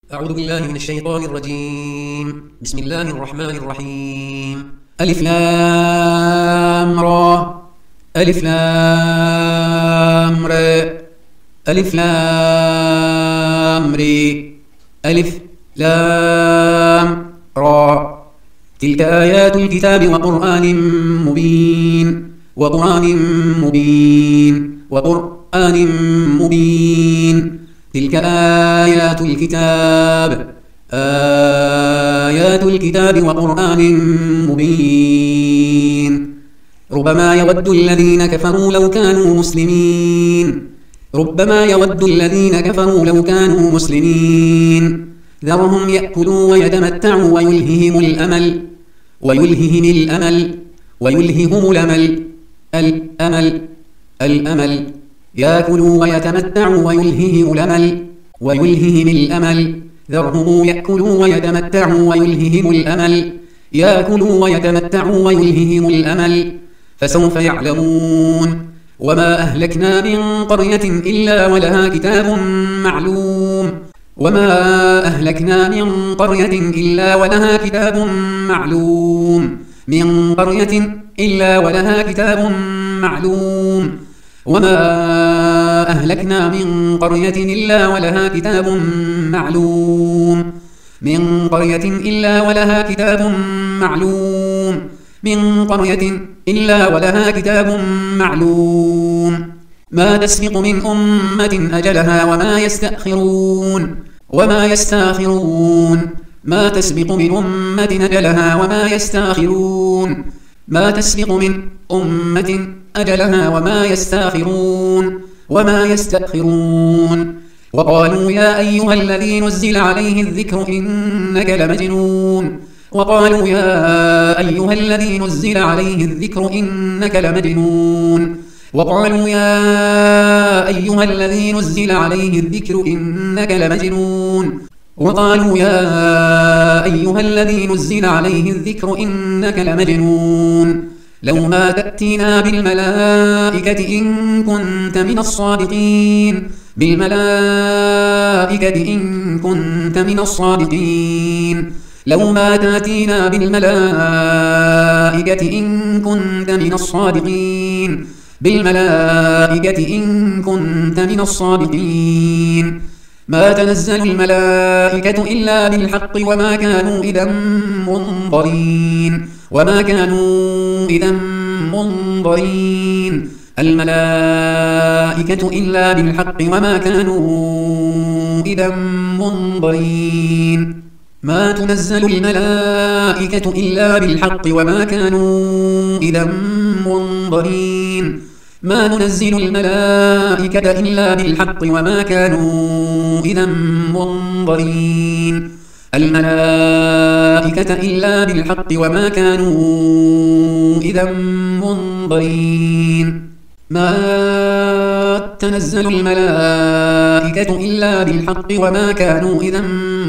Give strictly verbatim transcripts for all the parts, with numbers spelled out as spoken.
أعوذ بالله من الشيطان الرجيم. بسم الله الرحمن الرحيم. ألف لام را ألف لام را ألف لام ري ألف لام را. تلك آيات الكتاب وقرآن مبين وقرآن مبين وقرآن مبين. تلك آيات الكتاب آيات الكتاب وقرآن مبين. ربما يود الذين كفروا لو كانوا مسلمين ربما يود الذين كفروا لو كانوا مسلمين. ذرهم يأكلوا ويتمتعوا ويلههم الأمل ويلههم الأمل ويلههم الأمل الأمل الأمل يأكلوا ويتمتعوا ويلههم الأمل ويلههم الأمل. ذرهم يأكلوا ويتمتعوا ويلههم الأمل يأكلوا ويتمتعوا ويلههم الأمل. فسوف يعلمون. وما أهلكنا من قرية إلا ولها كتاب معلوم وما أهلكنا من قرية إلا ولها كتاب معلوم من قرية إلا ولها كتاب معلوم. وما أهلكنا من قرية إلا ولها كتاب معلوم من قرية إلا ولها كتاب معلوم من قرية إلا ولها كتاب معلوم. ما تسبق من أمة أجلها وما يستأخرون وما يستأخرون. ما تسبق من أمة أجلها وما يستأخرون. ما تسبق من أمة أجلها وما يستأخرون وما يستأخرون. وقالوا يا أيها الذي نزل عليه الذكر إنك لمجنون وقالوا يا أيها الذي نزل عليه الذكر إنك لمجنون وقالوا يا أيها الذي نزل عليه الذكر إنك لمجنون وقالوا يا أيها الذي نزل عليه الذكر إنك لمجنون. لو ما تأتينا بالملائكة إن كنت من الصادقين بالملائكة إن كنت من الصادقين. لو ما تأتينا بالملائكة إن كنت من الصادقين بالملائكة إن كنت من الصادقين. ما تنزل الملائكة إلا بالحق وما كانوا إذا منظرين وما كانوا إذا منظرين. الملائكة إلا بالحق وما كانوا إذا منظرين. ما تنزل الملائكة إلا بالحق وما كانوا إذا منظرين. ما ننزل الملائكة إلا بالحق وما كانوا إذا منظرين. الملائكة إلا بالحق وما كانوا إذا منظرين. ما تنزل الملائكة إلا بالحق وما كانوا إذا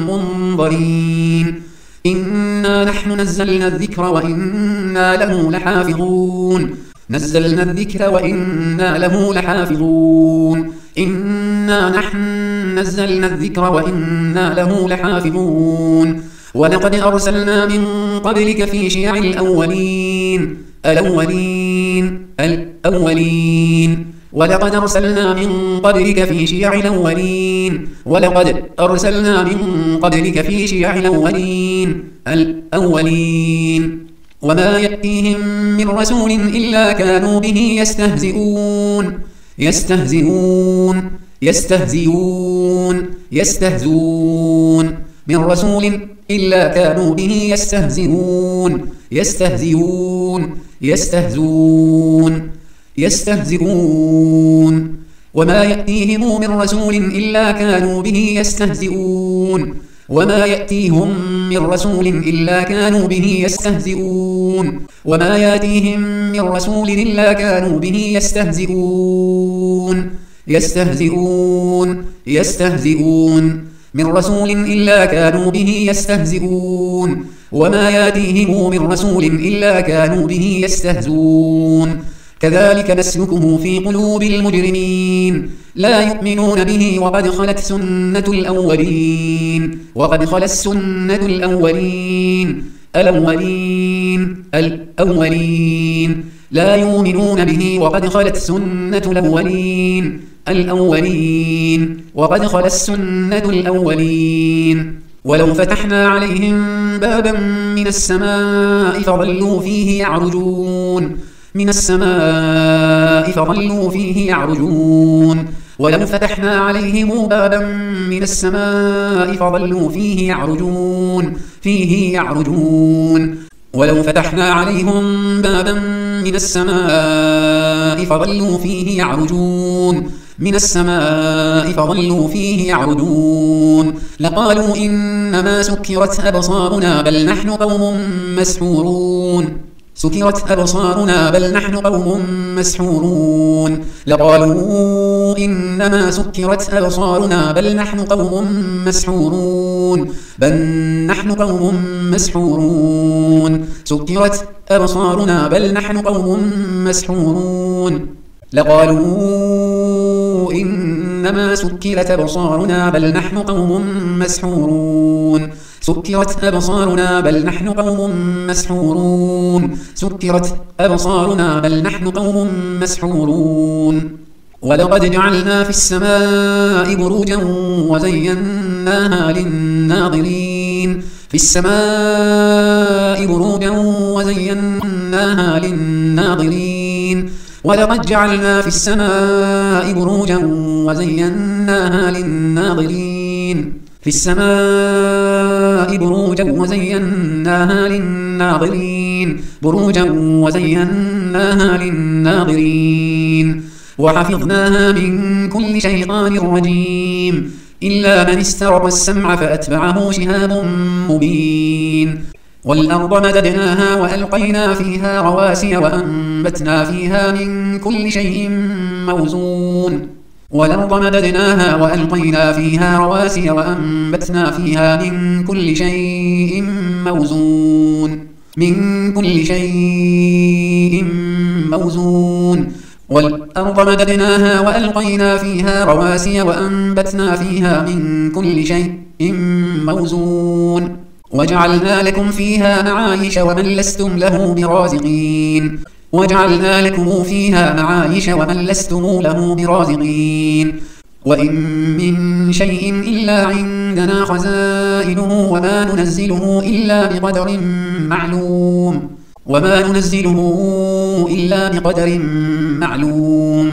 منظرين. إنا نحن نزلنا الذكر وإنا له لحافظون نزلنا الذكر وإنا له لحافظون. إنا نحن نزلنا الذكر وإنا له لحافظون. ولقد أرسلنا من قبلك في شيع الأولين الأولين الأولين ولقد أرسلنا من قبلك في شيع الأولين ولقد أرسلنا من قبلك في شيع الأولين الأولين. وما يأتيهم من رسول إلا كانوا به يستهزئون يستهزئون يستهزئون يستهزئون. من رسول إلا كانوا به يستهزئون يستهزئون يستهزئون يستهزئون. وما يأتيهم من رسول إلا كانوا به يستهزئون وما يأتيهم من رسول إلا كانوا به يستهزئون. وما يأتيهم من رسول إلا كانوا به يستهزئون يستهزئون يستهزئون. من رسول إلا كانوا به يستهزئون وما يأتيهم من رسول إلا كانوا به يستهزئون. كذلك نسلكه في قلوب المجرمين لا يؤمنون به وقد خلت سنة الأولين وقد خلت سنة الأولين الأولين الأولين لا يؤمنون به وقد خلت سنة الأولين الأولين وقد خلت سنة الأولين ولو فتحنا عليهم بابا من السماء فظلوا فيه يعرجون من السماء فظلوا فيه يعرجون ولو فتحنا عليهم بابا من السماء فظلوا فيه يعرجون فيه يعرجون ولو فتحنا عليهم بابا من السماء فظلوا فيه يعرجون من السماء فظلوا فيه يعرجون لقالوا إنما سكرت أبصارنا بل نحن قوم مسحورون سكرت أبصارنا بل نحن قوم مسحورون لقالوا إنما سكرت أبصارنا بل نحن قوم مسحورون بل نحن قوم مسحورون سكرت أبصارنا بل نحن قوم مسحورون لقالوا إنما سكرت أبصارنا بل نحن قوم مسحورون سكرت أبصارنا بل نحن قوم مسحورون سكرت أبصارنا بل نحن قوم مسحورون ولقد جعلنا في السماء بروجا وزيناها للناظرين في السماء بروجا وزيناها للناظرين ولقد جعلنا في السماء بروجا وزيناها للناظرين في السماء بروجا وزيناها للناظرين بروجا وزيناها للناظرين وحفظناها من كل شيطان رجيم إلا من استرق السمع فأتبعه شهاب مبين والأرض مددناها وألقينا فيها رواسي وأنبتنا فيها من كل شيء موزون والأرض مددناها وألقينا فيها رواسي وأنبتنا فيها من كل شيء موزون من كل شيء موزون والأرض مددناها وألقينا فيها رواسي وأنبتنا فيها من كل شيء موزون وجعلنا لكم فيها معايش ومن لستم له برازقين وجعلنا لكم فيها معايش ومن لستم له برازقين وإن من شيء إلا عندنا خزائنه وما ننزله إلا بقدر معلوم وما ننزله إلا بقدر معلوم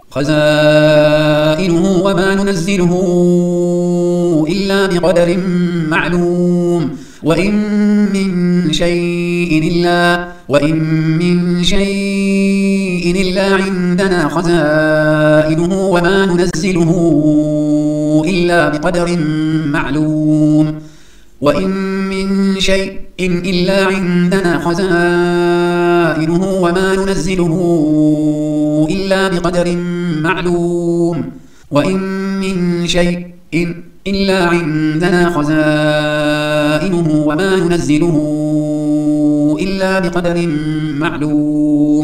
خزائنه وما ننزله إلا بقدر معلوم وإن من شيء إلا وإن من شيء إلا عندنا خزائنه وما ننزله إلا بقدر معلوم وإن من شيء إلا عندنا خزائنه وما ننزله إلا بقدر معلوم وإن من شيء إلا عندنا خزائنه وما ننزله إلا بقدر معلوم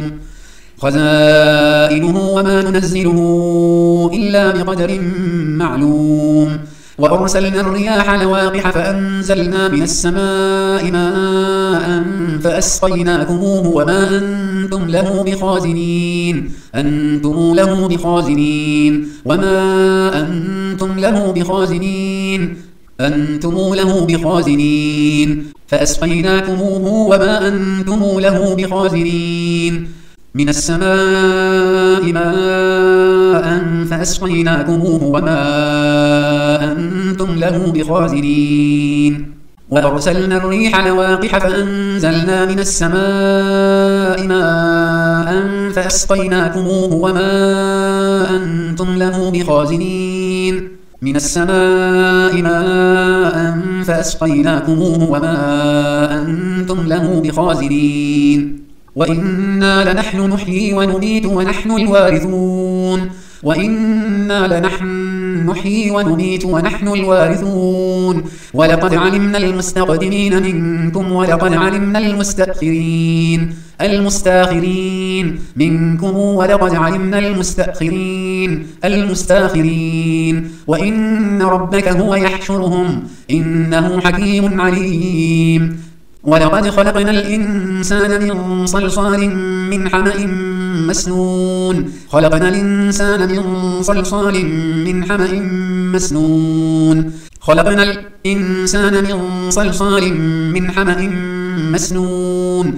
خزائنه وما ننزله إلا بقدر معلوم وأرسلنا الرياح لواقح فأنزلنا من السماء ماء فأسقيناكموه وما أنتم له بخازنين أنتم له بخازنين وما أنتم له بخازنين أنتم له بخازنين فأسقيناكموه وما أنتم له بخازنين من السماء ماء فأسقيناكموه وما أنتم له بخازنين وأرسلنا الريح لواقح فأنزلنا من السماء ماء فأسقيناكموه وما أنتم له بخازنين من السماء ماء فأسقيناكموه وما أنتم له بخازنين وإنا لنحن نحيي ونميت ونحن الوارثون وإنا لنحن نحيي ونميت ونحن الوارثون ولقد علمنا المستقدمين منكم ولقد علمنا المستأخرين المستاخرين منكم ولقد علمنا المستأخرين المستاخرين وإن ربك هو يحشرهم إنه حكيم عليم ولقد خلقنا الإنسان من صلصال من حمأ مسنون خلقنا الإنسان من صلصال من حمأ مسنون خلقنا الإنسان من صلصال من حمأ مسنون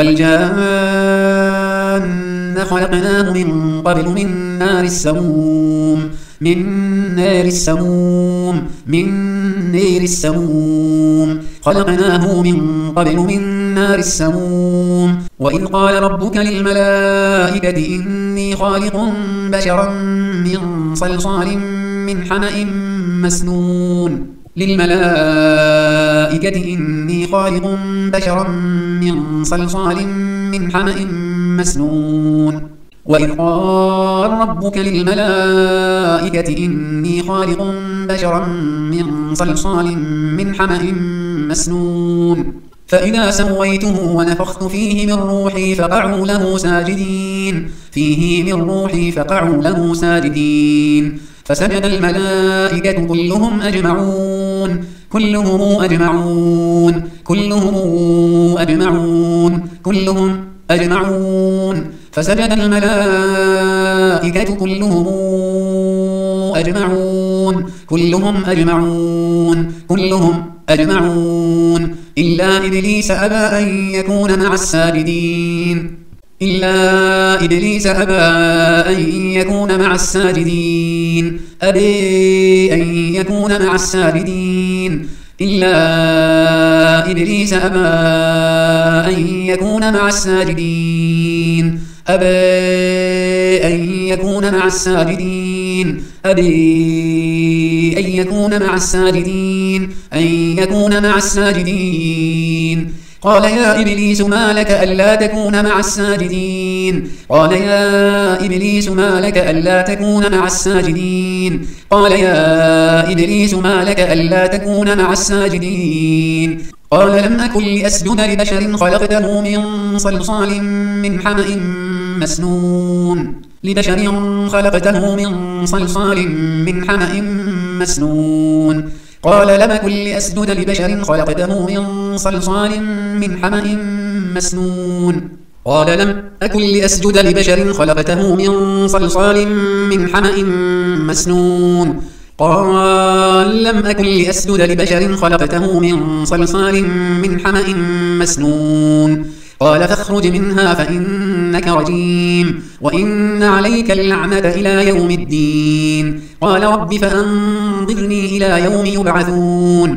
والجان خلقناه من قبل من نار السموم من نار السموم من نار السموم خلقناه من قبل من نار السموم وإذ قال ربك للملائكة إني خالق بشرا من صلصال من حمأ مسنون للملائكة إني خالق بشرا من صلصال من حمأ مسنون وإذ قال ربك للملائكة إني خالق بشرا من صلصال من حمأ مسنون فإذا سويته ونفخت فيه من روحي فقعوا له ساجدين فيه من روحي فقعوا له ساجدين فسجد الملائكة كلهم أجمعون كلهم أجمعون كلهم أجمعون كلهم أجمعون فسجد الملائكة كلهم أجمعون كلهم أجمعون كلهم أجمعون إلا إبليس أبى أن يكون مع الساجدين إلا إبليس أبى أن يكون مع الساجدين أبي أن يكون مع الساجدين إلا إبليس أبى أن يكون مع الساجدين أبى أن يكون مع الساجدين أبي أن يكون مع الساجدين أن يكون مع الساجدين قال يا إبليس ما لك ألا تكون مع الساجدين قال يا إبليس ما لك ألا تكون مع الساجدين قال يا إبليس ما لك ألا تكون مع الساجدين قال لم أكن لأسجد لبشر خلقته من صلصال من حمأ مسنون لبشر خلقته من صلصال من حمأ مسنون قال لم أكن لأسجد لبشر خلقته من صلصال من حمأ مسنون قال لم أكن لأسجد لبشر خلقته من صلصال من حمأ مسنون قال لم أكن لأسجد لبشر خلقته من صلصال من حمأ مسنون قال فاخرج منها فإنك رجيم وإن عليك اللعنة إلى يوم الدين قال رب فأنظرني إلى يوم يبعثون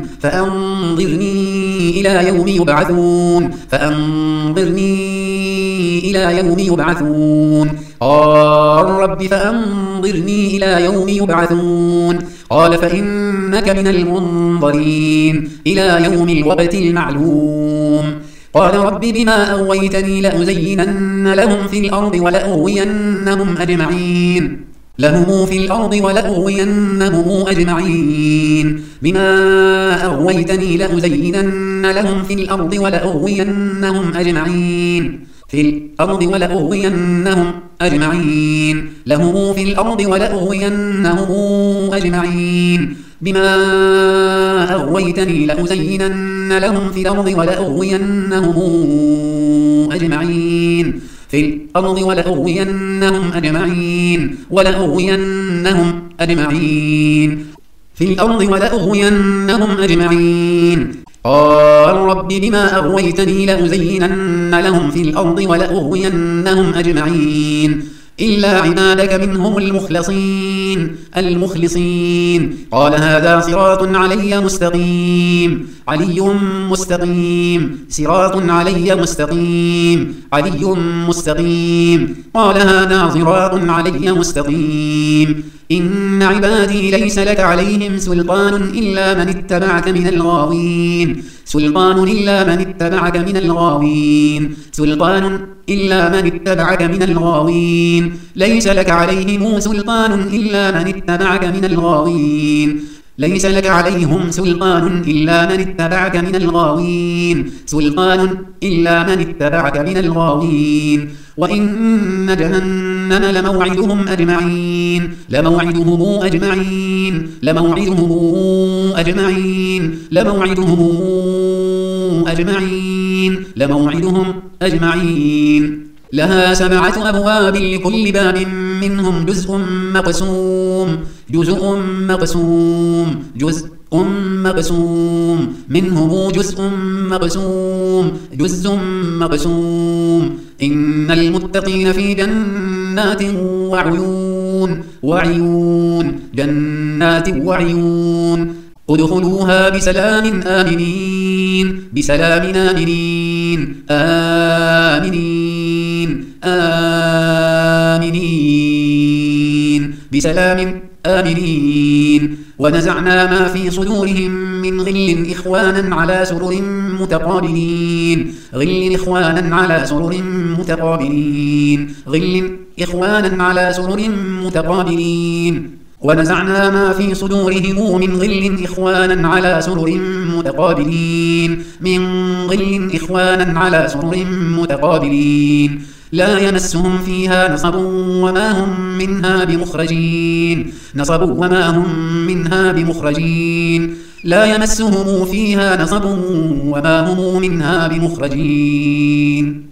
فأنظرني إلى يوم يبعثون فأنظرني إلى يوم يبعثون قال رب فأنظرني إلى يوم يبعثون قال فإنك من المنظرين إلى يوم الوقت المعلوم قال رب بما أغويتني لأزينن لهم في الأرض ولأغوينهم أجمعين لهم في الأرض ولأغوينهم أجمعين بما أغويتني لأزينن لهم في الأرض ولأغوينهم أجمعين في الأرض ولأغوينهم أجمعين لهم في الأرض ولأغوينهم أجمعين بما أغويتني لأزينن لهم في الأرض ولأغوينهم أجمعين في الأرض ولأغوينهم أجمعين ولأغوينهم أجمعين في الأرض ولأغوينهم أجمعين قال رب بما أغويتني لأزينن لهم في الأرض ولأغوينهم أجمعين إلا عبادك منهم المخلصين المخلصين قال هذا صراط علي مستقيم علي مستقيم صراط علي مستقيم علي مستقيم قال هذا صراط علي مستقيم إن عبادي ليس لك عليهم سلطان إلا من اتبعك من الغاوين سلطان إلا من اتبعك من الغاوين سلطان إلا من اتبعك من الغاوين ليس لك عليهم سلطان إلا من اتبعك من الغاوين ليس لك عليهم سلطان إلا من اتبعك من الغاوين سلطان إلا من اتبعك من الغاوين وإن جهنم لموعدهم أجمعين لموعدهم أجمعين لموعدهم أجمعين لموعدهم أجمعين لموعدهم أجمعين لها سبعة أبواب لكل باب منهم جزء مقسوم جزء مقسوم جزء مقسوم منه جزء مقسوم جزء مقسوم إن المتقين في جنات وعيون وعيون جنات وعيون ادخلوها بسلام آمنين بسلام آمنين آمنين آمنين بسلام آمنين ونزعنا ما في صدورهم من غل إخوانا على سرر متقابلين غل إخوانا على سرر متقابلين غل إخوانا على سرر متقابلين ونزعنا ما في صدورهم من غل إخوانا على سرر متقابلين من غل إخوانا على سرر متقابلين لا يمسهم فيها نصب وما هم منها بمخرجين نصب وما هم منها بمخرجين لا يمسهم فيها نصب وما هم منها بمخرجين